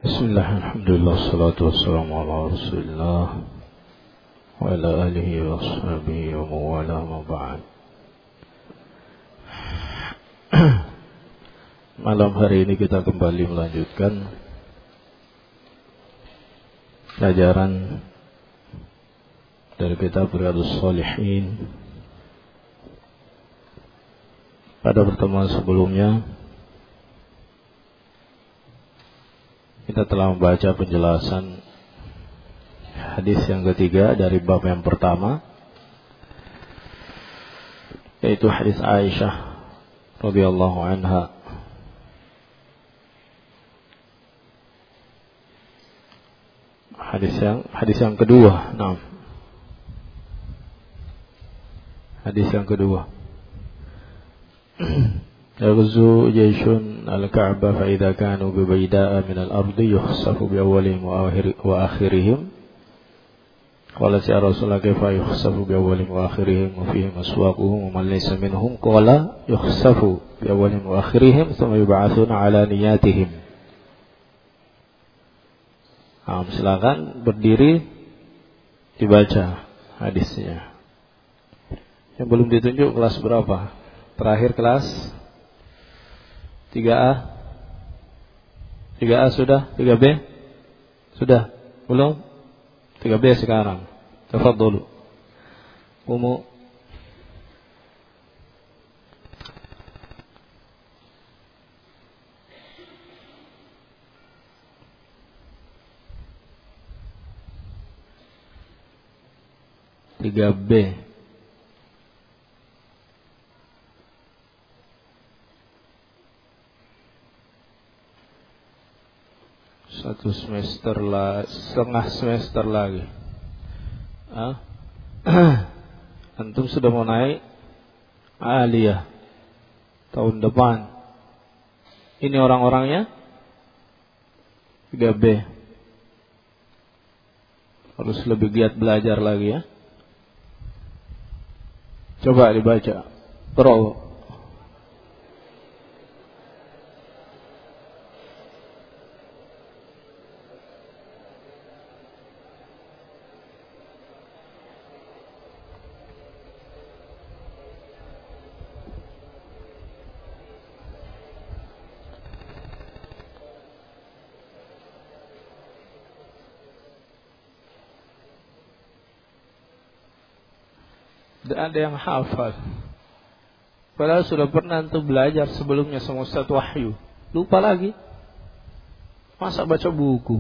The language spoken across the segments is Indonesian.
Bismillah, alhamdulillah, salatu wassalamu ala rasulillah wa ala alihi wa sahbihi wa mawala ma ba'd. Malam hari ini kita kembali melanjutkan pelajaran dari kitab Riyadhus Shalihin. Pada pertemuan sebelumnya kita telah membaca penjelasan hadis yang ketiga dari bab yang pertama, yaitu hadis Aisyah radhiyallahu anha. Hadis yang kedua, hadis yang kedua. يغزو جيش الكعبة فإذا كانوا ببيداء من الأرض يخسف بأولهم وآخرهم قال يا رسول الله كيف يخسف بأولهم وآخرهم وفيهم أسواقهم ومن ليس منهم قال يخسف بأولهم وآخرهم ثم يبعثون على نياتهم. Silakan berdiri dibaca hadisnya. Yang belum ditunjuk kelas berapa? Terakhir kelas 3A. 3A sudah? 3B? Sudah? Belum? 3B sekarang. Tafadholu. Umu. Tiga B. Satu semester lah, setengah semester lagi. Antum sudah mau naik aliyah tahun depan. Ini orang-orangnya 3B. Harus lebih giat belajar lagi ya. Coba dibaca. Qra'u. Tidak ada yang hafal. Padahal sudah pernah untuk belajar sebelumnya sama Ustaz Wahyu. Lupa lagi. Masa baca buku?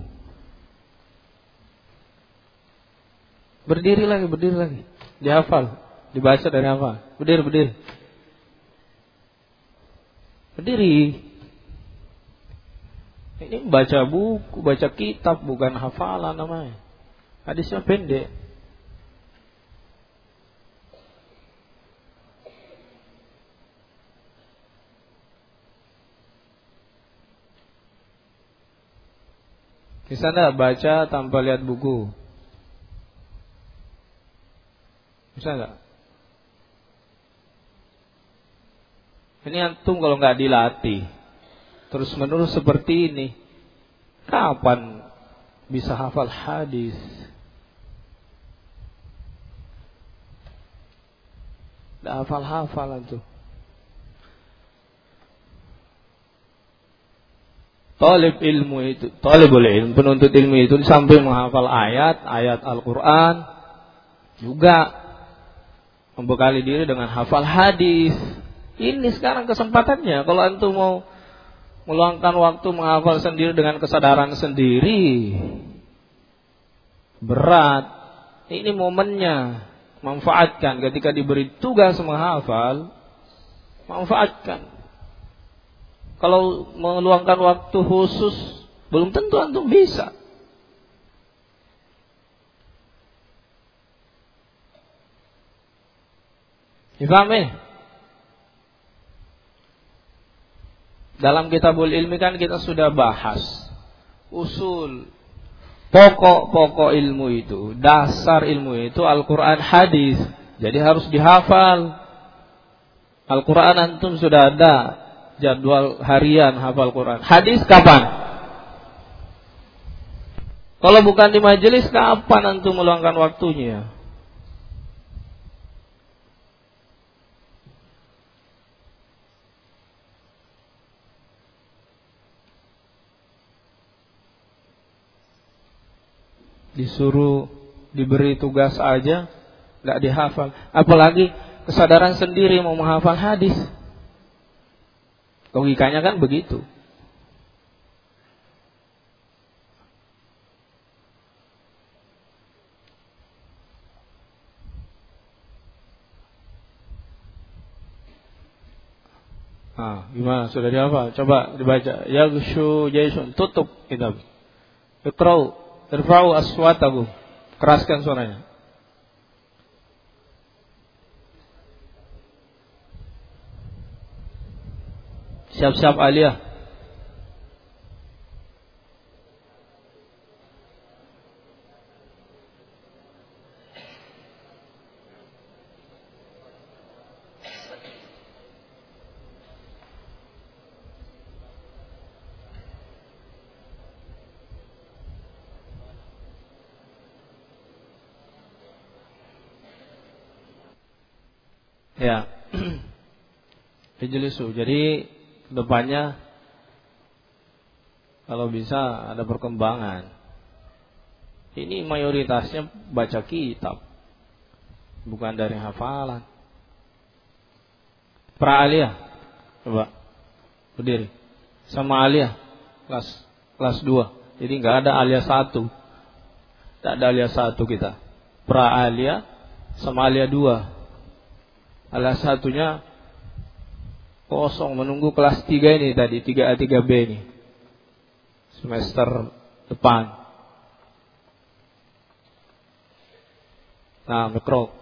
Berdiri lagi. Dihafal. Dibaca dari apa? Berdiri. Ini baca buku, baca kitab, bukan hafalan namanya. Hadisnya pendek. Bisa enggak baca tanpa lihat buku? Bisa enggak? Ini antum kalau enggak dilatih terus menerus seperti ini, kapan bisa hafal hadis? Enggak hafal antum. Talibul ilmu, penuntut ilmu itu sambil menghafal ayat Al-Quran, juga membekali diri dengan hafal hadis. Ini sekarang kesempatannya. Kalau antum mau meluangkan waktu menghafal sendiri dengan kesadaran sendiri, berat. Ini momennya. Manfaatkan ketika diberi tugas menghafal, manfaatkan. Kalau meluangkan waktu khusus, belum tentu antum bisa. Difahami? Dalam kitabul ilmi kan kita sudah bahas usul, pokok-pokok ilmu itu, dasar ilmu itu Al-Quran hadis. Jadi harus dihafal. Al-Quran antum sudah ada jadwal harian hafal Quran. Hadis kapan? Kalau bukan di majelis, kapan antum meluangkan waktunya? Disuruh diberi tugas aja nggak dihafal, apalagi kesadaran sendiri mau menghafal hadis. Logikanya kan begitu. Gimana? Sudah dihafal? Coba dibaca. Yaghshu jaysun, tutup kitab. Iqra'u, irfa'u aswatakum. Keraskan suaranya. Siap-siap aliyah. Ya. Ijlisu. Jadi depannya kalau bisa ada perkembangan. Ini mayoritasnya baca kitab, bukan dari hafalan. Pra aliyah, coba berdiri. Sama aliyah kelas 2. Jadi nggak ada aliyah 1. Tidak ada aliyah 1 kita. Pra aliyah sama aliyah 2. Aliyah 1-nya kosong, menunggu kelas 3 ini tadi, 3A 3B ini. Semester depan. Nah, mikro.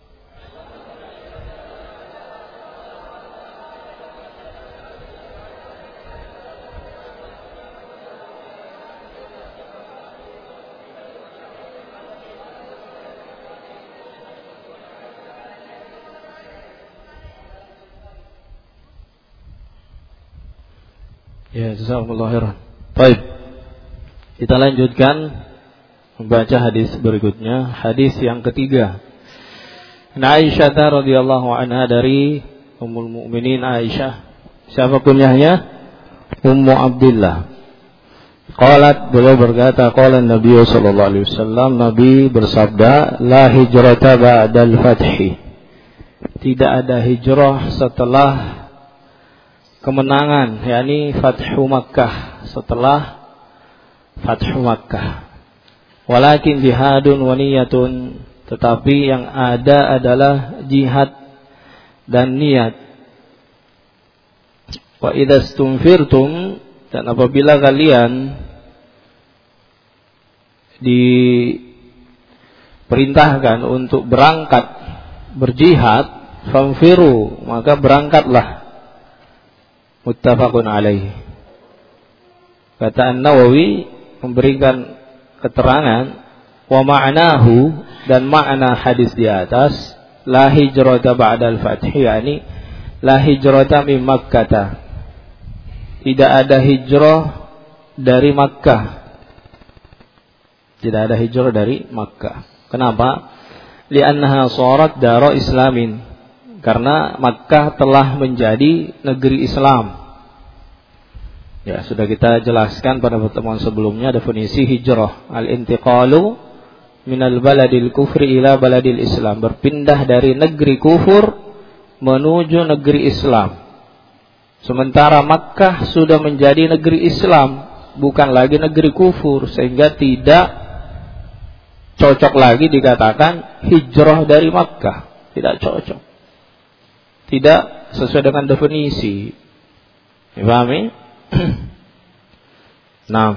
Ya, jazakumullah khairan. Baik. Kita lanjutkan membaca hadis berikutnya, hadis yang ketiga. Aisyah radhiyallahu anha, dari Ummul Mukminin Aisyah. Siapa kunyahnya? Ummu Abdillah. Qalat, beliau berkata, qala Nabi sallallahu alaihi wasallam, Nabi bersabda, la hijrata ba'dal fathi. Tidak ada hijrah setelah kemenangan, yakni Fathu Makkah, setelah Fathu Makkah. Walakin jihadun wa niyatun, tetapi yang ada adalah jihad dan niat. Wa idza stunfirtum, dan apabila kalian diperintahkan untuk berangkat berjihad, famfiru, maka berangkatlah. Muttafaqun alaih. Kata An-Nawawi memberikan keterangan, wa ma'nahu, dan makna hadis di atas, la hijrata ba'dal fath, yakni la hijrata min Makkah. Tidak ada hijrah dari Makkah. Tidak ada hijrah dari Makkah. Kenapa? Li'annaha sharat dara islamin. Karena Makkah telah menjadi negeri Islam. Ya, sudah kita jelaskan pada pertemuan sebelumnya definisi hijrah. Al-intiqalu minal baladil kufri ila baladil Islam. Berpindah dari negeri kufur menuju negeri Islam. Sementara Makkah sudah menjadi negeri Islam, bukan lagi negeri kufur, sehingga tidak cocok lagi dikatakan hijrah dari Makkah. Tidak cocok. Tidak sesuai dengan definisi. Dipahami? Nah,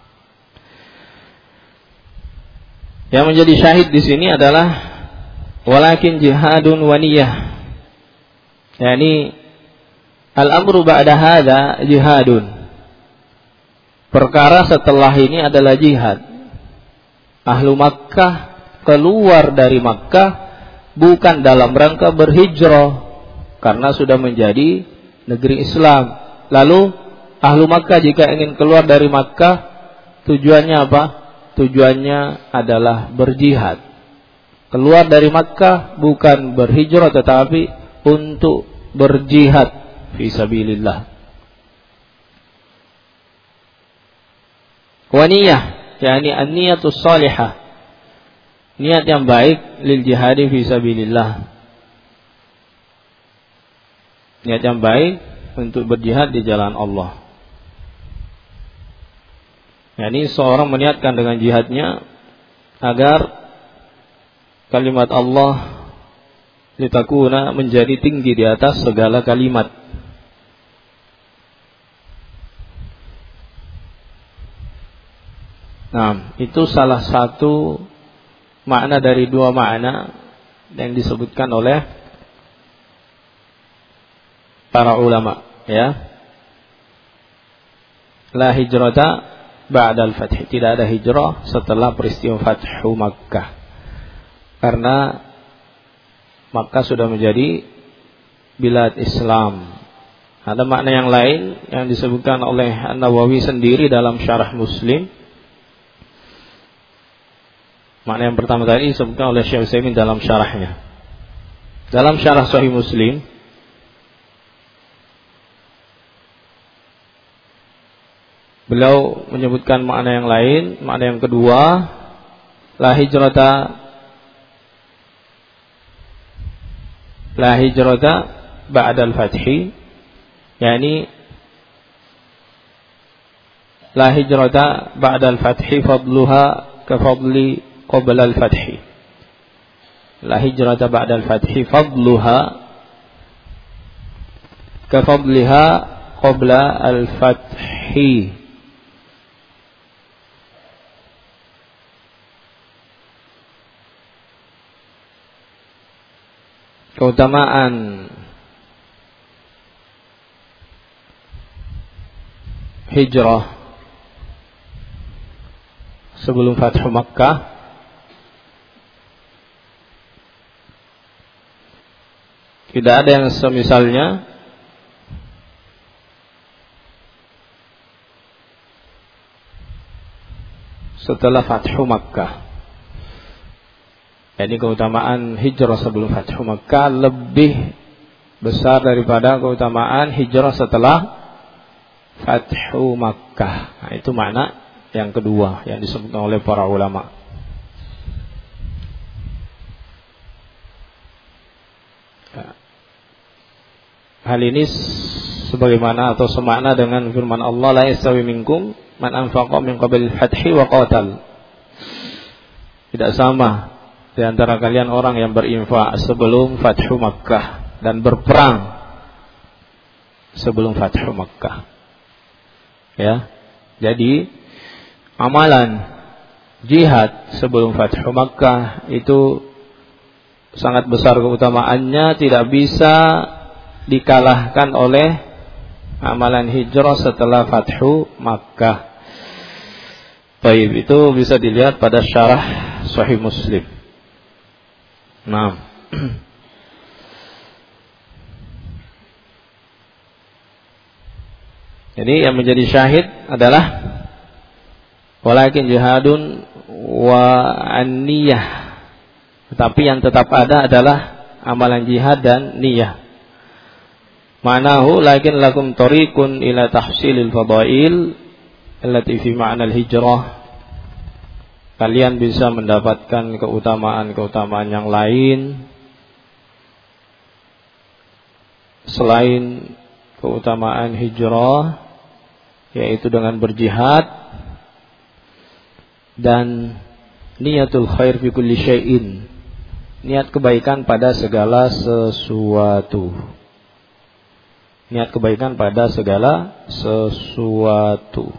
yang menjadi syahid di sini adalah walakin jihadun wa niyah. Yani al-amru ba'da hadza jihadun. Perkara setelah ini adalah jihad. Ahlu Makkah keluar dari Makkah bukan dalam rangka berhijrah, karena sudah menjadi negeri Islam. Lalu ahlu Makkah jika ingin keluar dari Makkah, tujuannya apa? tujuannya adalah berjihad. Keluar dari Makkah bukan berhijrah tetapi untuk berjihad fi sabilillah. Wa niyah, yakni an-niyatus salihah. Niat yang baik lil jihadi fi sabilillah. Niat yang baik untuk berjihad di jalan Allah. Yani seorang meniatkan dengan jihadnya agar kalimat Allah litakuna menjadi tinggi di atas segala kalimat. Nah, itu salah satu makna dari dua makna yang disebutkan oleh para ulama, ya. La hijrata ba'dal fath. Tidak ada hijrah setelah peristiwa Fathu Makkah. Karena Makkah sudah menjadi bilad Islam. Ada makna yang lain yang disebutkan oleh An-Nawawi sendiri dalam syarah Muslim. Makna yang pertama tadi disebutkan oleh Syekh Utsaimin dalam syarahnya. Dalam syarah Sahih Muslim, beliau menyebutkan makna yang lain. Makna yang kedua, la hijrata ba'dal fathi, yakni la hijrata ba'dal fathi fadluha ka fadli qabla al fathi. La hijrata ba'dal fathi fadluha ka fadliha qabla al fathi. Keutamaan hijrah sebelum Fathu Makkah tidak ada yang semisalnya. Setelah Fathu Makkah, jadi keutamaan hijrah sebelum Fathu Makkah lebih besar daripada keutamaan hijrah setelah Fathu Makkah. Nah, itu makna yang kedua yang disebutkan oleh para ulama. Hal ini sebagaimana atau semakna dengan firman Allah, la yastawi minkum man anfaqa min qabli al-fathi wa qatal. Tidak sama di antara kalian orang yang berinfak sebelum Fathu Makkah dan berperang sebelum Fathu Makkah. Ya. Jadi amalan jihad sebelum Fathu Makkah itu sangat besar keutamaannya, tidak bisa dikalahkan oleh amalan hijrah setelah Fathu Makkah. Baik, itu bisa dilihat pada syarah Sahih Muslim. Nah, jadi yang menjadi syahid adalah walakin jihadun wa an-niyah. Tetapi yang tetap ada adalah amalan jihad dan niyah. Ma'nahu lakin lakum tariqun ila tahsilil fadail allati fi ma'nal hijrah. Kalian bisa mendapatkan keutamaan-keutamaan yang lain selain keutamaan hijrah, yaitu dengan berjihad dan niyatul khair fi kulli syai'in, niat kebaikan pada segala sesuatu. Niat kebaikan pada segala sesuatu.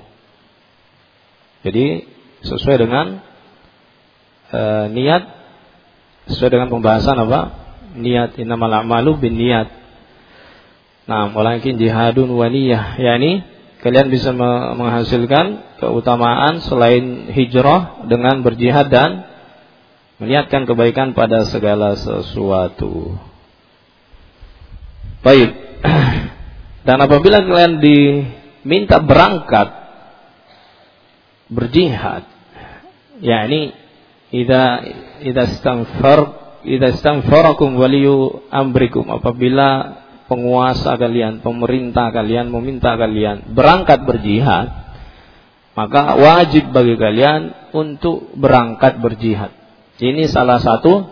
Jadi sesuai dengan niat, sesuai dengan pembahasan apa? Niat, innamal a'malu binniyat. Nah, walakin jihadun wa niyah, yakni kalian bisa menghasilkan keutamaan selain hijrah dengan berjihad dan meniatkan kebaikan pada segala sesuatu. Baik. Dan apabila kalian diminta berangkat berjihad, yakni idza istanfarakum waliyu amrikum, apabila penguasa kalian, pemerintah kalian meminta kalian berangkat berjihad, maka wajib bagi kalian untuk berangkat berjihad. Ini salah satu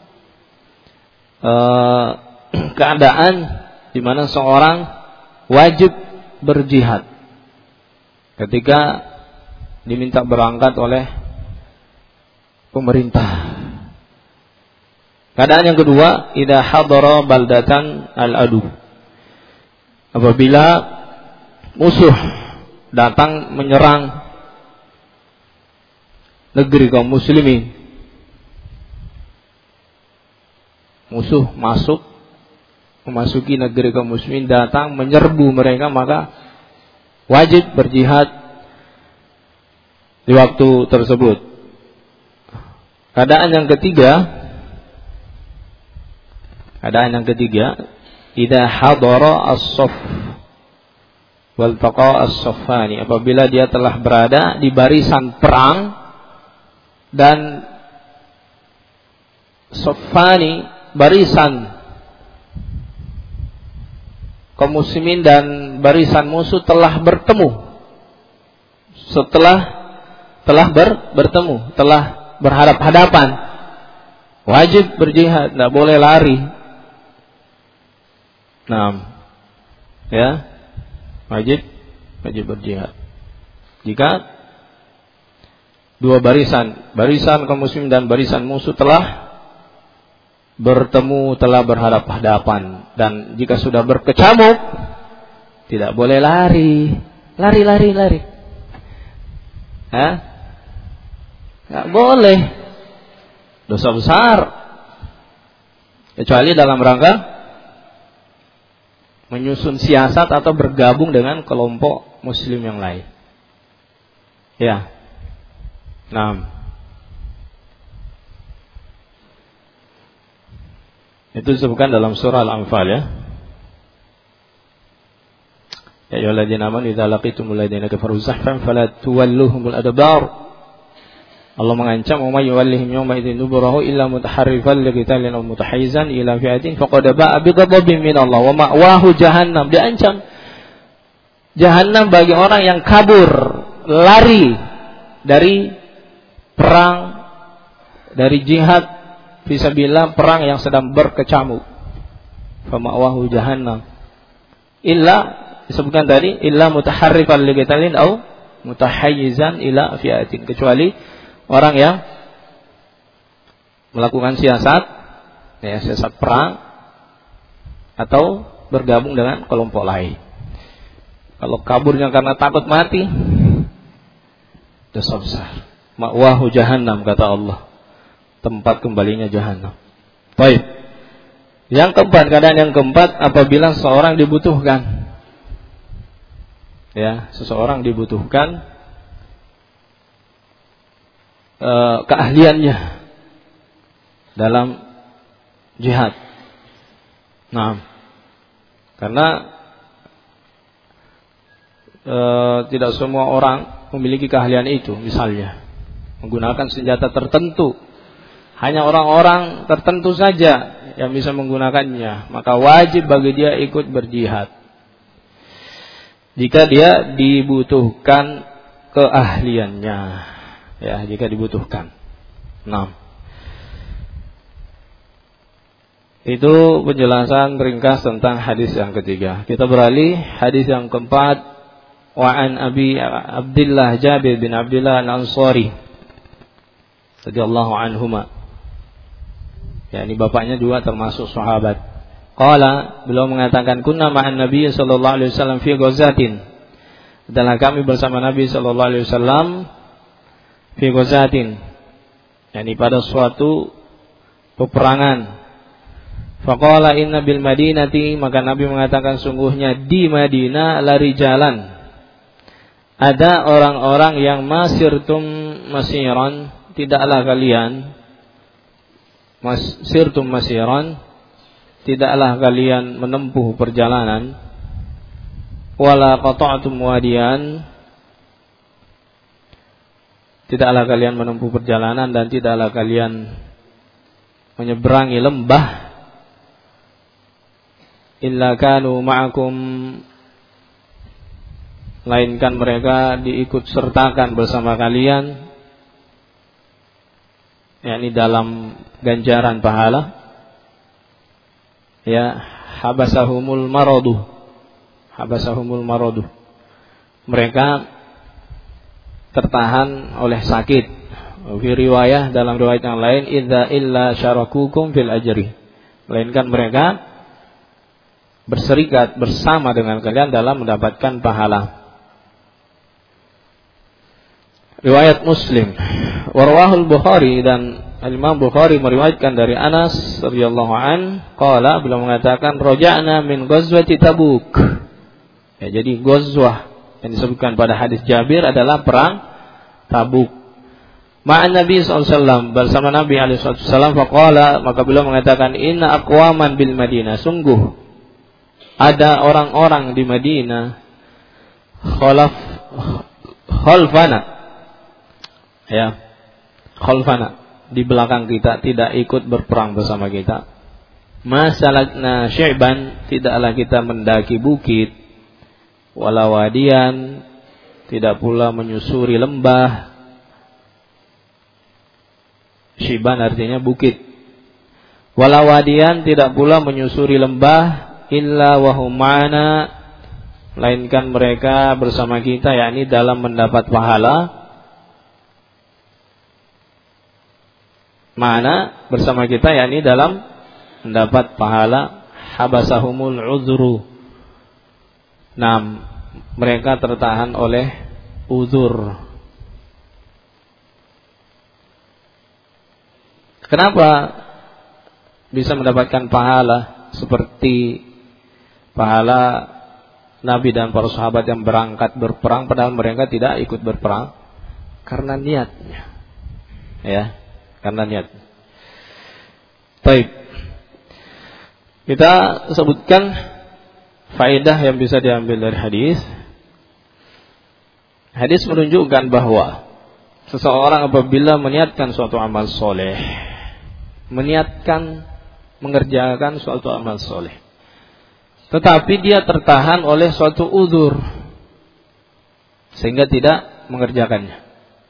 keadaan di mana seorang wajib berjihad ketika diminta berangkat oleh pemerintah. Keadaan yang kedua, idza hadara baldatan al-adu, apabila musuh datang menyerang negeri kaum muslimin, musuh memasuki negeri kaum muslimin, datang menyerbu mereka, maka wajib berjihad di waktu tersebut. Keadaan yang ketiga, idza hadara as-saff wal taqa as-saffani, apabila dia telah berada di barisan perang dan saffani, barisan kaum muslimin dan barisan musuh telah bertemu, telah berhadap-hadapan, wajib berjihad, tidak boleh lari. Wajib berjihad. Jika dua barisan kaum muslimin dan barisan musuh telah bertemu, telah berhadap-hadapan, dan jika sudah berkecamuk, tidak boleh lari. Nggak boleh, dosa besar, kecuali dalam rangka menyusun siasat atau bergabung dengan kelompok muslim yang lain. Ya. Itu disebutkan dalam surah Al-Anfal, ya. Ya ayyuhalladzina amanu idza laqitumul ladzina kafaru zahfan fala tuwalluhumul adbar. Allah mengancam, "Wa may yuwallihim yawma idzin duburahu illa mutaharrifan liqitalin aw mutahayyizan ila fi'atin faqad ba'a bighadabin min Allah wa ma'wahu jahannam." Diancam jahannam bagi orang yang kabur, lari dari perang, dari jihad fisabilillah, perang yang sedang berkecamuk. Fa ma'wahu jahannam. Illa, disebutkan tadi, illa mutaharrifan liqitalin aw mutahayyizan ila fi'atin, kecuali orang yang melakukan siasat perang atau bergabung dengan kelompok lain. Kalau kaburnya karena takut mati, dosa besar. Ma'wahu jahannam, kata Allah, tempat kembalinya jahannam. Baik. Yang keempat, keadaan yang keempat, apabila seseorang dibutuhkan. Seseorang dibutuhkan keahliannya dalam jihad. Karena tidak semua orang memiliki keahlian itu, misalnya menggunakan senjata tertentu. Hanya orang-orang tertentu saja yang bisa menggunakannya, maka wajib bagi dia ikut berjihad jika dia dibutuhkan keahliannya. Jika dibutuhkan. Itu penjelasan ringkas tentang hadis yang ketiga. Kita beralih hadis yang keempat. Wa an Abi Abdullah Jabir bin Abdullah Al-Ansari radhiyallahu anhuma. Ini bapaknya juga termasuk sahabat. Qala, beliau mengatakan, kunna ma'an Nabi sallallahu alaihi wasallam fi ghazatin. Adalah kami bersama Nabi sallallahu alaihi wasallam fi ghazatin, pada suatu peperangan. Faqala inna bil madinati, maka Nabi mengatakan, sungguhnya di Madinah lari jalan, ada orang-orang yang masirtum masiran, tidaklah kalian tidaklah kalian menempuh perjalanan, wala qata'tum wadiyan, tidaklah kalian menempuh perjalanan dan tidaklah kalian menyeberangi lembah illa kanu ma'akum, melainkan mereka diikut sertakan bersama kalian, yakni dalam ganjaran pahala. Ya, habasahumul maradu, mereka tertahan oleh sakit. Fi riwayah, dalam riwayat yang lain, idza illa syarakukum fil ajri, melainkan mereka berserikat bersama dengan kalian dalam mendapatkan pahala. Riwayat Muslim, warwahul Bukhari, dan Imam Bukhari meriwayatkan dari Anas radhiyallahu an, qala, beliau mengatakan, raja'na min ghazwati Tabuk. Ya, jadi ghazwah yang disebutkan pada hadis Jabir adalah perang Tabuk. Ma'an Nabi SAW, bersama Nabi SAW, faqala, maka beliau mengatakan, inna aqwaman bil Madinah, sungguh ada orang-orang di Madinah, khalfana, ya, khalfana, di belakang kita, tidak ikut berperang bersama kita. Masalakna syaiban, tidaklah kita mendaki bukit, wala wadian, tidak pula menyusuri lembah. Syiban artinya bukit. Wala wadian, tidak pula menyusuri lembah, illa wahum ma'ana, melainkan mereka bersama kita, yakni dalam mendapat pahala. Mana bersama kita, yakni dalam mendapat pahala. Habasahumul uzru, nah, mereka tertahan oleh uzur. Kenapa bisa mendapatkan pahala seperti pahala Nabi dan para sahabat yang berangkat berperang padahal mereka tidak ikut berperang? Karena niatnya, ya, karena niat. Baik, kita sebutkan faedah yang bisa diambil dari hadis. Hadis menunjukkan bahwa seseorang apabila meniatkan suatu amal soleh, meniatkan mengerjakan suatu amal soleh, tetapi dia tertahan oleh suatu uzur sehingga tidak mengerjakannya,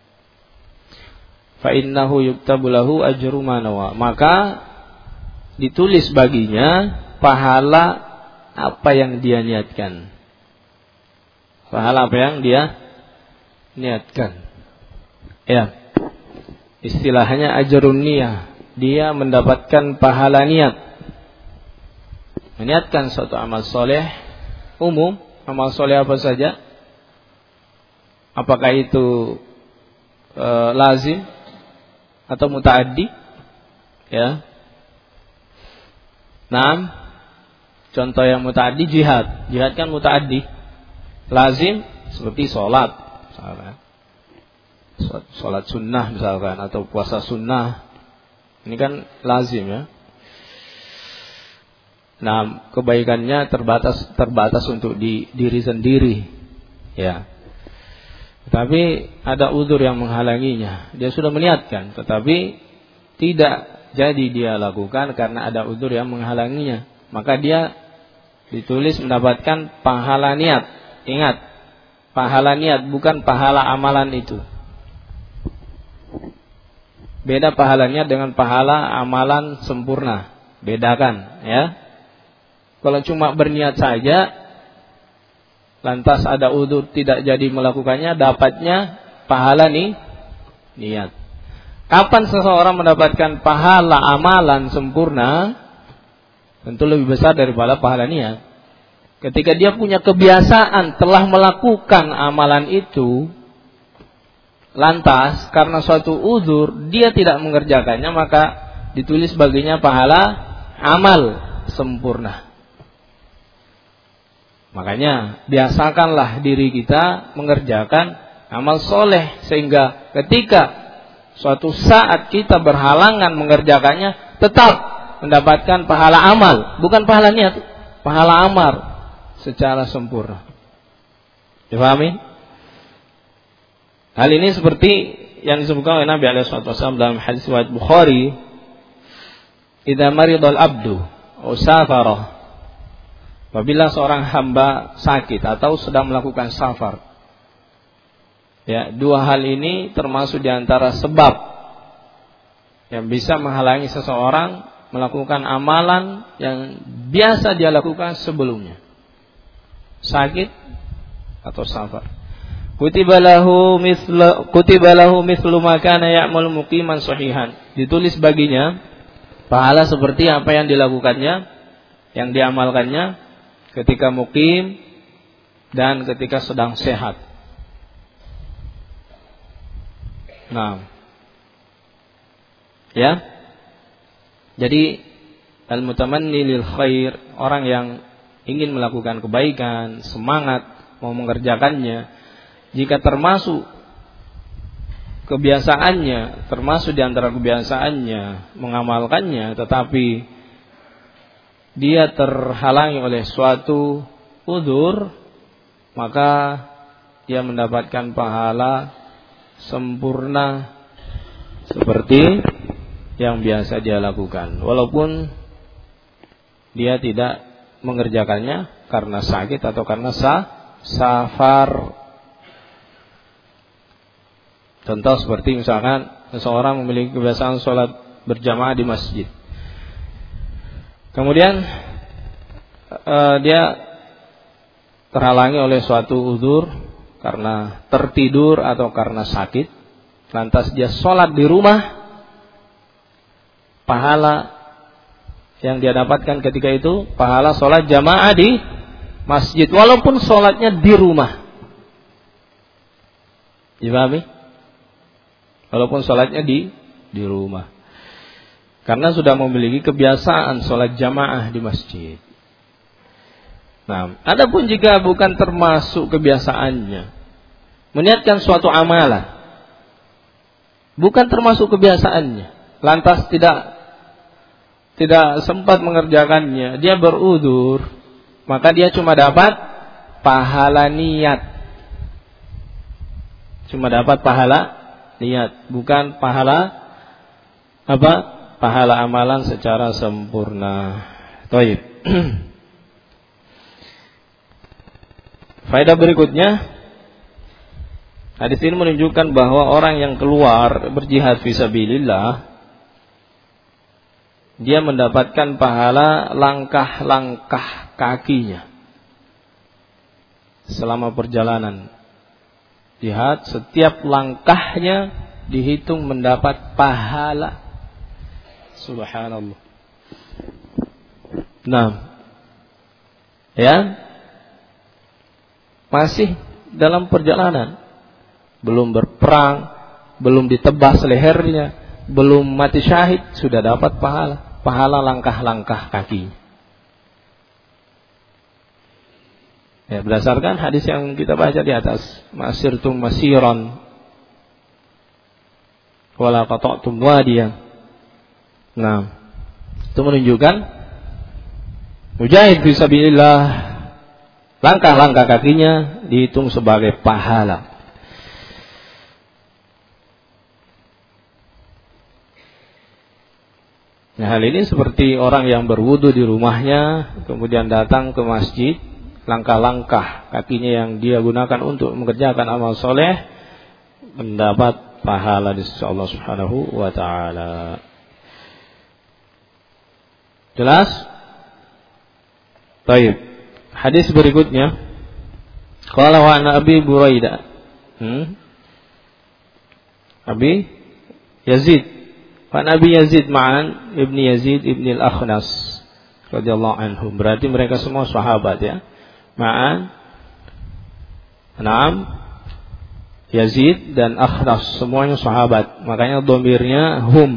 fa innahu yuktabu lahu ajru ma nawa, maka ditulis baginya pahala apa yang dia niatkan. Pahala apa yang dia niatkan. Ya, istilahnya ajrun niyah, dia mendapatkan pahala niat. Meniatkan suatu amal soleh umum, amal soleh apa saja, apakah itu lazim atau mutaaddi, ya. Nah, contoh yang mutaaddi, jihad kan mutaaddi. Lazim seperti sholat, misalkan sholat sunnah misalkan, atau puasa sunnah, ini kan lazim, ya. Nah, kebaikannya terbatas untuk diri sendiri, ya. Tapi ada uzur yang menghalanginya. Dia sudah meniatkan, tetapi tidak jadi dia lakukan karena ada uzur yang menghalanginya. Maka dia ditulis mendapatkan pahala niat. Ingat, pahala niat, bukan pahala amalan itu. Beda pahala niat dengan pahala amalan sempurna. Bedakan, ya. Kalau cuma berniat saja, lantas ada uzur tidak jadi melakukannya, dapatnya pahala niat. Kapan seseorang mendapatkan pahala amalan sempurna? Tentu lebih besar daripada pahala niat. Ketika dia punya kebiasaan telah melakukan amalan itu, lantas karena suatu uzur dia tidak mengerjakannya, maka ditulis baginya pahala amal sempurna. Makanya biasakanlah diri kita mengerjakan amal soleh, sehingga ketika suatu saat kita berhalangan mengerjakannya, tetap mendapatkan pahala amal, bukan pahala niat, pahala amal secara sempurna. Dipahami? Hal ini seperti yang disebutkan oleh Nabi alaihi wasallam dalam hadis riwayat Bukhari, "Idza maridal abdu aw safara." Apabila seorang hamba sakit atau sedang melakukan safar. Ya, dua hal ini termasuk di antara sebab yang bisa menghalangi seseorang melakukan amalan yang biasa dia lakukan sebelumnya. Sakit atau safar. Kutiba lahu mithlu ma kana ya'mal muqiman sahihan. Ditulis baginya pahala seperti apa yang dilakukannya, yang diamalkannya ketika mukim dan ketika sedang sehat. Nah, ya. Jadi al-mutamanni lil khair, orang yang ingin melakukan kebaikan, semangat mau mengerjakannya, jika termasuk kebiasaannya, termasuk di antara kebiasaannya mengamalkannya, tetapi dia terhalangi oleh suatu udzur, maka dia mendapatkan pahala sempurna seperti yang biasa dia lakukan, walaupun dia tidak mengerjakannya karena sakit atau karena safar. Contoh seperti misalkan seseorang memiliki kebiasaan sholat berjamaah di masjid, kemudian dia terhalangi oleh suatu udzur karena tertidur atau karena sakit, lantas dia sholat di rumah, pahala yang dia dapatkan ketika itu pahala sholat jamaah di masjid, walaupun sholatnya di rumah. Dipahami? Walaupun sholatnya di rumah, karena sudah memiliki kebiasaan sholat jamaah di masjid. Nah, adapun jika bukan termasuk kebiasaannya, meniatkan suatu amalan, bukan termasuk kebiasaannya, lantas tidak sempat mengerjakannya, dia berudzur, maka dia cuma dapat pahala niat. Cuma dapat pahala niat, bukan pahala pahala amalan secara sempurna. Baik. Faedah berikutnya, hadis ini menunjukkan bahwa orang yang keluar berjihad fisabilillah, dia mendapatkan pahala langkah-langkah kakinya selama perjalanan jihad. Setiap langkahnya dihitung mendapat pahala. Subhanallah. Nah, ya, masih dalam perjalanan, belum berperang, belum ditebas lehernya, belum mati syahid, sudah dapat pahala langkah-langkah kaki. Ya, berdasarkan hadis yang kita baca di atas, masirtum masiran wala qata'tum wadiyan. Nah, itu menunjukkan mujahid fisabilillah, langkah-langkah kakinya dihitung sebagai pahala. Nah, hal ini seperti orang yang berwudu di rumahnya, kemudian datang ke masjid, langkah-langkah kakinya yang dia gunakan untuk mengerjakan amal soleh mendapat pahala di sisi Allah Subhanahu wa taala. Jelas? Baik. Hadis berikutnya, qala wa an Abi Buraidah. Abi Yazid. Wa Abi Yazid Ma'an ibni Yazid ibni al-Akhnas radhiyallahu anhu. Berarti mereka semua sahabat, ya. Ma'an, Naam, Yazid dan Akhnas, semuanya sahabat. Makanya dhamirnya hum.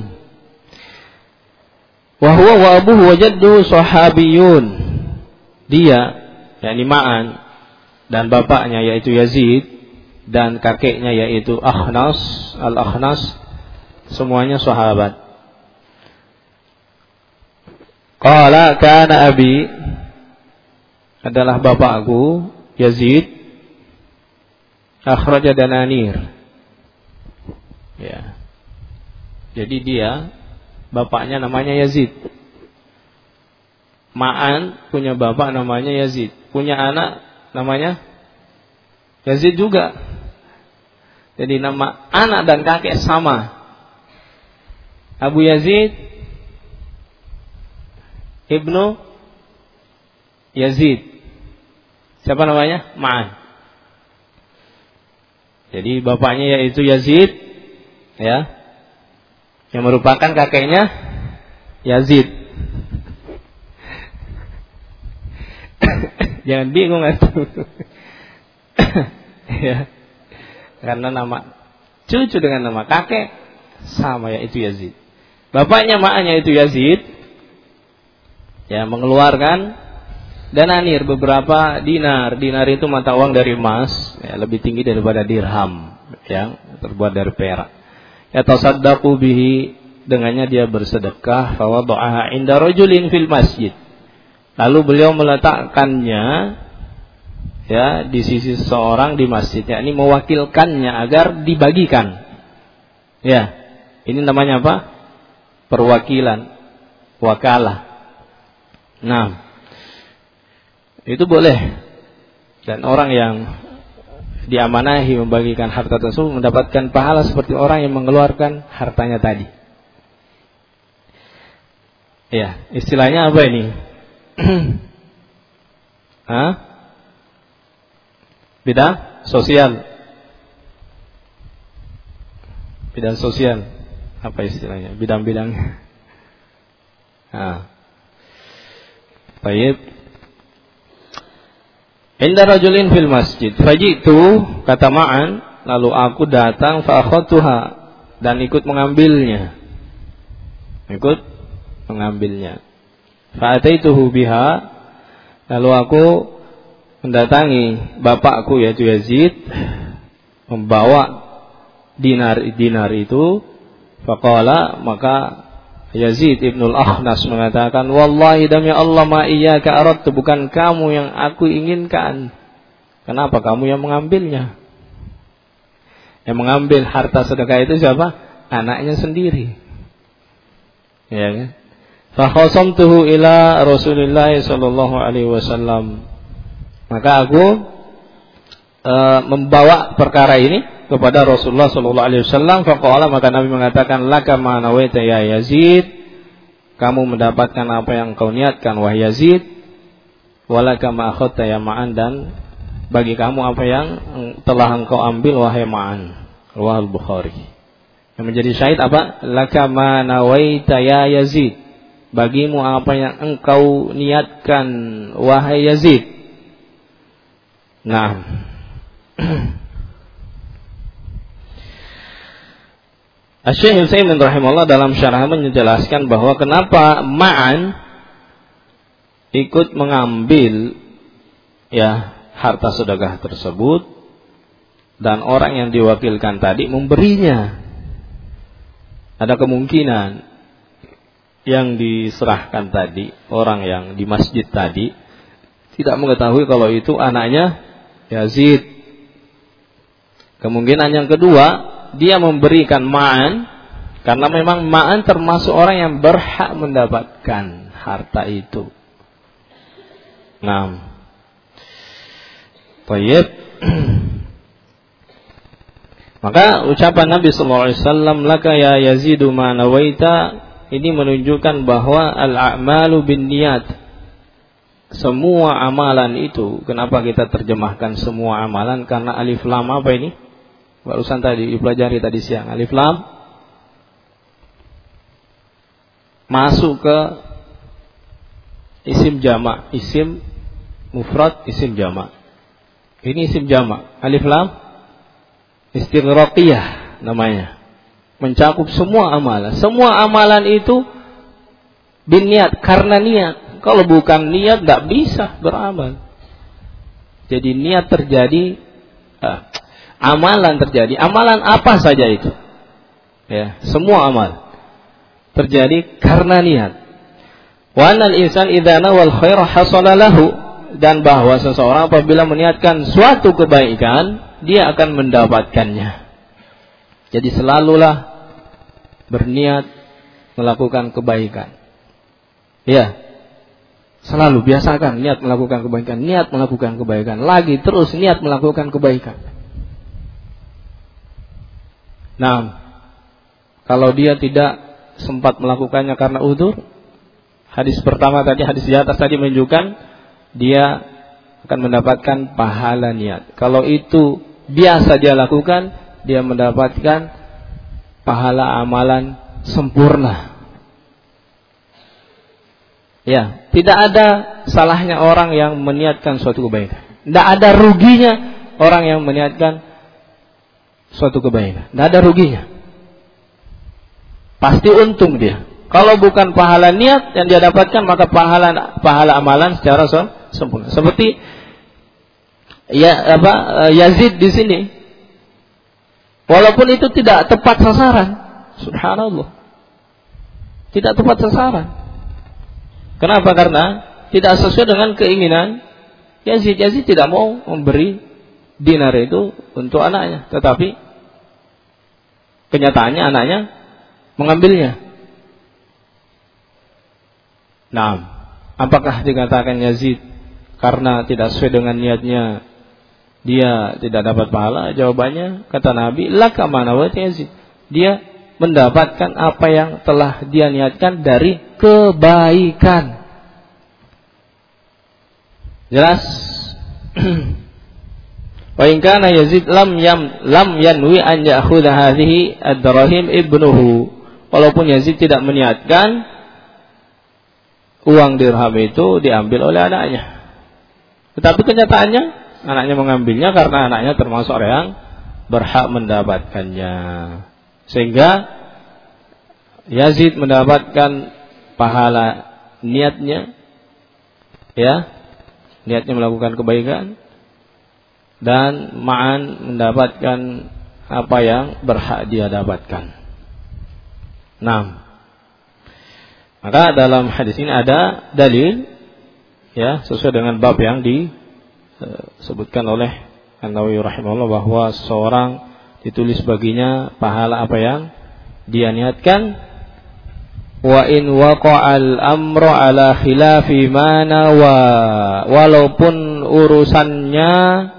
Wa huwa wa abuhu wa jadduhu sahabiyun. Dia, yakni Ma'an, dan bapaknya yaitu Yazid dan kakeknya yaitu Akhnas, Al-Akhnas, semuanya sahabat. Qala kana abi, adalah bapakku Yazid, akhraja dananir, Jadi dia bapaknya namanya Yazid. Ma'an punya bapak namanya Yazid, punya anak namanya Yazid juga. Jadi nama anak dan kakek sama. Abu Yazid Ibnu Yazid. Siapa namanya? Ma'an. Jadi bapaknya yaitu Yazid, ya, yang merupakan kakeknya Yazid. Jangan bingung itu. Ya. Karena nama cucu dengan nama kakek sama, yaitu Yazid. Bapaknya Ma'an yaitu Yazid, ya, mengeluarkan dananir beberapa dinar. Dinar itu mata uang dari emas, ya, lebih tinggi daripada dirham, yang terbuat dari perak. Ya, tasaddaqu bihi, dengannya dia bersedekah. Fa wada'aha 'inda rajulin fil masjid. Lalu beliau meletakkannya, ya, di sisi seseorang di masjid. Ya, ini mewakilkannya agar dibagikan. Ya, ini namanya apa? Perwakilan, wakalah. Nah, itu boleh. Dan orang yang diamanahi membagikan harta tersebut mendapatkan pahala seperti orang yang mengeluarkan hartanya tadi. Ya, istilahnya apa ini? Bidang sosial. Bidang sosial. Apa istilahnya? Bidang-bidang. Baik. Inda rajulin fil masjid. Fajitu, kata Ma'an, lalu aku datang fa akhadtuha, dan ikut mengambilnya. Ikut mengambilnya. Fa ataituhu biha, lalu aku mendatangi bapakku yaitu Yazid, membawa dinar itu. Faqala, maka Yazid ibnul Akhnas mengatakan, wallahi demi Allah ma iyyaka aradtu, bukan kamu yang aku inginkan. Kenapa kamu yang mengambilnya? Yang mengambil harta sedekah itu siapa? Anaknya sendiri. Ya kan? Fa khasamtuhu ila Rasulillah sallallahu alaihi wasallam. Maka aku membawa perkara ini kepada Rasulullah sallallahu alaihi wasallam. Faqala, maka Nabi mengatakan, laka ma nawaita ya Yazid, kamu mendapatkan apa yang kau niatkan wahai Yazid, walaka ma akhadta ya Ma'an, dan bagi kamu apa yang telah engkau ambil wahai Ma'an. Riwayat Bukhari. Yang menjadi syahid apa? Laka ma nawaita ya Yazid, bagimu apa yang engkau niatkan wahai Yazid. Nah, Syekh Utsaimin rahimahullah dalam syarah menjelaskan bahwa kenapa Ma'an ikut mengambil, ya, harta sedekah tersebut, dan orang yang diwakilkan tadi memberinya. Ada kemungkinan yang diserahkan tadi, orang yang di masjid tadi, tidak mengetahui kalau itu anaknya Yazid. Kemungkinan yang kedua, dia memberikan Ma'an karena memang Ma'an termasuk orang yang berhak mendapatkan harta itu. Nah, baik. Maka ucapan Nabi sallallahu alaihi wasallam, laka ya Yazidu ma nawaita, ini menunjukkan bahwa al-a'malu binniyat. Semua amalan itu, kenapa kita terjemahkan semua amalan? Karena alif lam apa ini? Barusan tadi dipelajari tadi siang. Alif lam masuk ke isim jamak, isim mufrad, isim jamak. Ini isim jamak. Alif lam istighraqiyah namanya. Mencakup semua amalan. Semua amalan itu binniat, karena niat. Kalau bukan niat tidak bisa beramal. Jadi niat terjadi, amalan terjadi. Amalan apa saja itu, ya, semua amal terjadi karena niat. Wa anal insan idza nawal khair hasala lahu, dan bahwa seseorang apabila meniatkan suatu kebaikan, dia akan mendapatkannya. Jadi selalulah berniat melakukan kebaikan. Ya, selalu biasakan niat melakukan kebaikan, niat melakukan kebaikan, lagi terus niat melakukan kebaikan. Nah, kalau dia tidak sempat melakukannya karena udzur, hadis pertama tadi, hadis di atas tadi menunjukkan dia akan mendapatkan pahala niat. Kalau itu biasa dia lakukan, dia mendapatkan pahala amalan sempurna. Ya, tidak ada salahnya orang yang meniatkan suatu kebaikan. Tidak ada ruginya orang yang meniatkan suatu kebaikan. Tidak ada ruginya. Pasti untung dia. Kalau bukan pahala niat yang dia dapatkan, maka pahala amalan secara sempurna. Seperti Yazid di sini. Walaupun itu tidak tepat sasaran, subhanallah. Tidak tepat sasaran. Kenapa? Karena tidak sesuai dengan keinginan Yazid. Yazid tidak mau memberi dinar itu untuk anaknya, tetapi kenyataannya anaknya mengambilnya. Nah, apakah dikatakan Yazid karena tidak sesuai dengan niatnya dia tidak dapat pahala? Jawabannya kata Nabi, laka ma nawait Yazid. Dia mendapatkan apa yang telah dia niatkan dari kebaikan. Jelas? Wa in kana Yazid lam yanwi an ya'khudha hadhihi ad-dirahim ibnuhu. Walaupun Yazid tidak meniatkan uang dirham itu diambil oleh anaknya, tetapi kenyataannya anaknya mengambilnya karena anaknya termasuk orang yang berhak mendapatkannya. Sehingga Yazid mendapatkan pahala niatnya, ya, niatnya melakukan kebaikan, dan ma'an mendapatkan apa yang berhak dia dapatkan. Nah, maka dalam hadis ini ada dalil, ya, sesuai dengan bab yang disebutkan oleh An-Nawawi rahimahullah, bahwa seorang ditulis baginya pahala apa yang dia niatkan. Wa in waqa'al amru ala khilafi ma nawa, walaupun urusannya,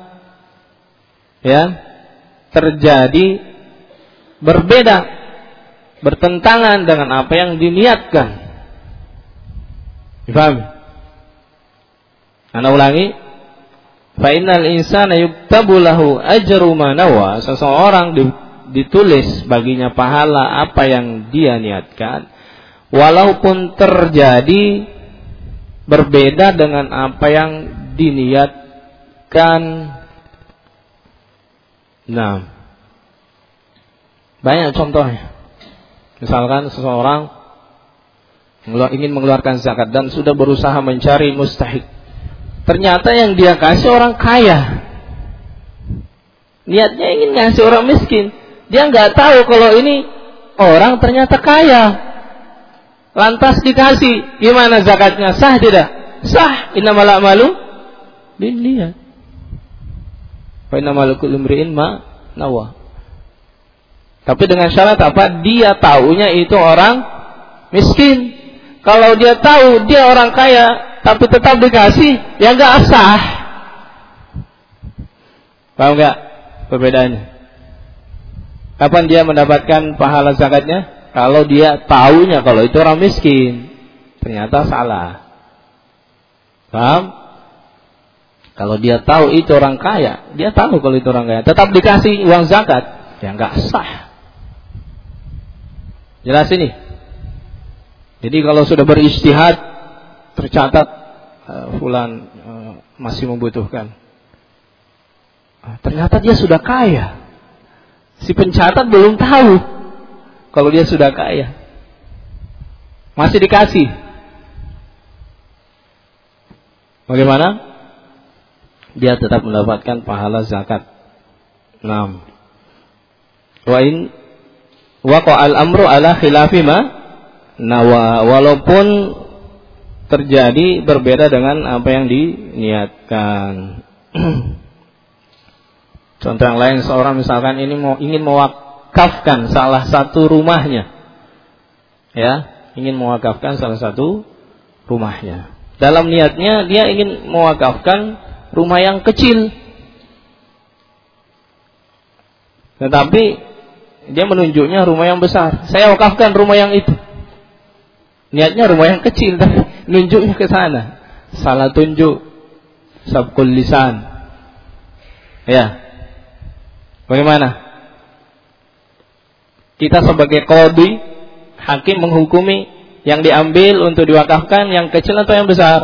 ya, terjadi berbeda, bertentangan dengan apa yang diniatkan. Difahami? Ana ulangi. Fa innal insana yuktabu lahu ajru ma nawa, seseorang ditulis baginya pahala apa yang dia niatkan, walaupun terjadi berbeda dengan apa yang diniatkan. Nah, banyak contohnya. Misalkan seseorang ingin mengeluarkan zakat dan sudah berusaha mencari mustahik. Ternyata yang dia kasih orang kaya. Niatnya ingin ngasih orang miskin. Dia nggak tahu kalau ini orang ternyata kaya. Lantas dikasih. Gimana zakatnya? Sah tidak? Sah. Innamal a'malu binniyat. Wa innamal likulli imri'in ma nawa. Tapi dengan syarat apa? Dia taunya itu orang miskin. Kalau dia tahu dia orang kaya tapi tetap dikasih, ya enggak sah. Paham enggak perbedaannya? Kapan dia mendapatkan pahala zakatnya? Kalau dia taunya kalau itu orang miskin, ternyata salah. Paham? Kalau dia tahu itu orang kaya, dia tahu kalau itu orang kaya, tetap dikasih uang zakat, ya enggak sah. Jelas ini? Jadi kalau sudah berijtihad, tercatat fulan masih membutuhkan, ternyata dia sudah kaya, si pencatat belum tahu kalau dia sudah kaya, masih dikasih. Bagaimana? Dia tetap mendapatkan pahala zakat. 6. Wa in waqa'al amru ala khilafi ma nawa, walaupun terjadi berbeda dengan apa yang diniatkan. Contoh yang lain, seorang misalkan ingin mewakafkan salah satu rumahnya ya, ingin mewakafkan salah satu rumahnya. Dalam niatnya dia ingin mewakafkan rumah yang kecil, tetapi dia menunjuknya rumah yang besar. Saya wakafkan rumah yang itu. Niatnya rumah yang kecil, tapi nunjuknya ke sana. Salah tunjuk, sabqul lisan. Ya. Bagaimana? Kita sebagai qadhi, hakim menghukumi yang diambil untuk diwakafkan yang kecil atau yang besar?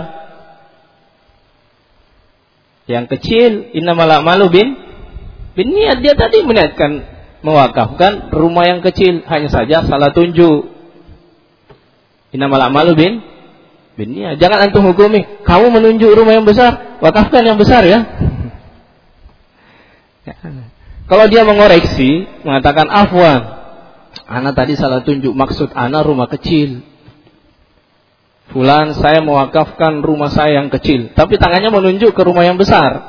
Yang kecil, innamal a'malu bin niat. Dia tadi meniatkan mewakafkan rumah yang kecil, hanya saja salah tunjuk. Innamal a'malu bin niat. Jangan antum hukumi, kamu menunjuk rumah yang besar, wakafkan yang besar ya. Kalau dia mengoreksi, mengatakan afwan, ana tadi salah tunjuk, maksud ana rumah kecil. Fulan, saya mewakafkan rumah saya yang kecil, tapi tangannya menunjuk ke rumah yang besar.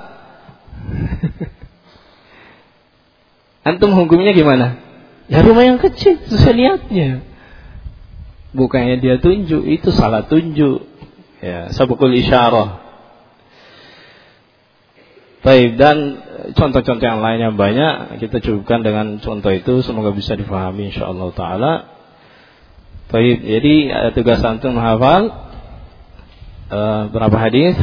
Antum hukumnya gimana? Ya rumah yang kecil, sesuai niatnya. Bukannya dia tunjuk, itu salah tunjuk. Ya, sabqul isyarah. Baik, dan contoh-contoh yang lainnya banyak. Kita cukupkan dengan contoh itu, semoga bisa difahami insyaallah taala. Baik, jadi tugas antum menghafal berapa hadis?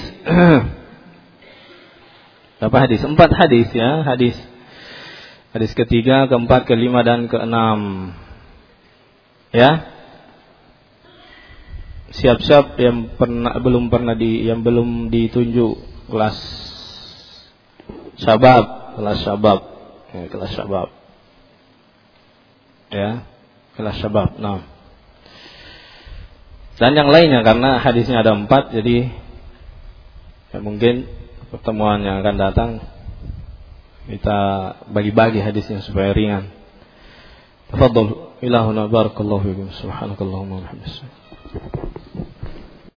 Berapa hadis? 4 hadis ya, hadis ketiga, keempat, kelima dan keenam. Ya. Siap-siap yang belum ditunjuk kelas syabab. Ya, kelas syabab. Nah. Dan yang lainnya, karena hadisnya ada 4, jadi ya mungkin pertemuan yang akan datang kita bagi-bagi hadisnya supaya ringan. Tafadhal ilahuna barakallahu fikum subhanakallahumma wa bihamdika.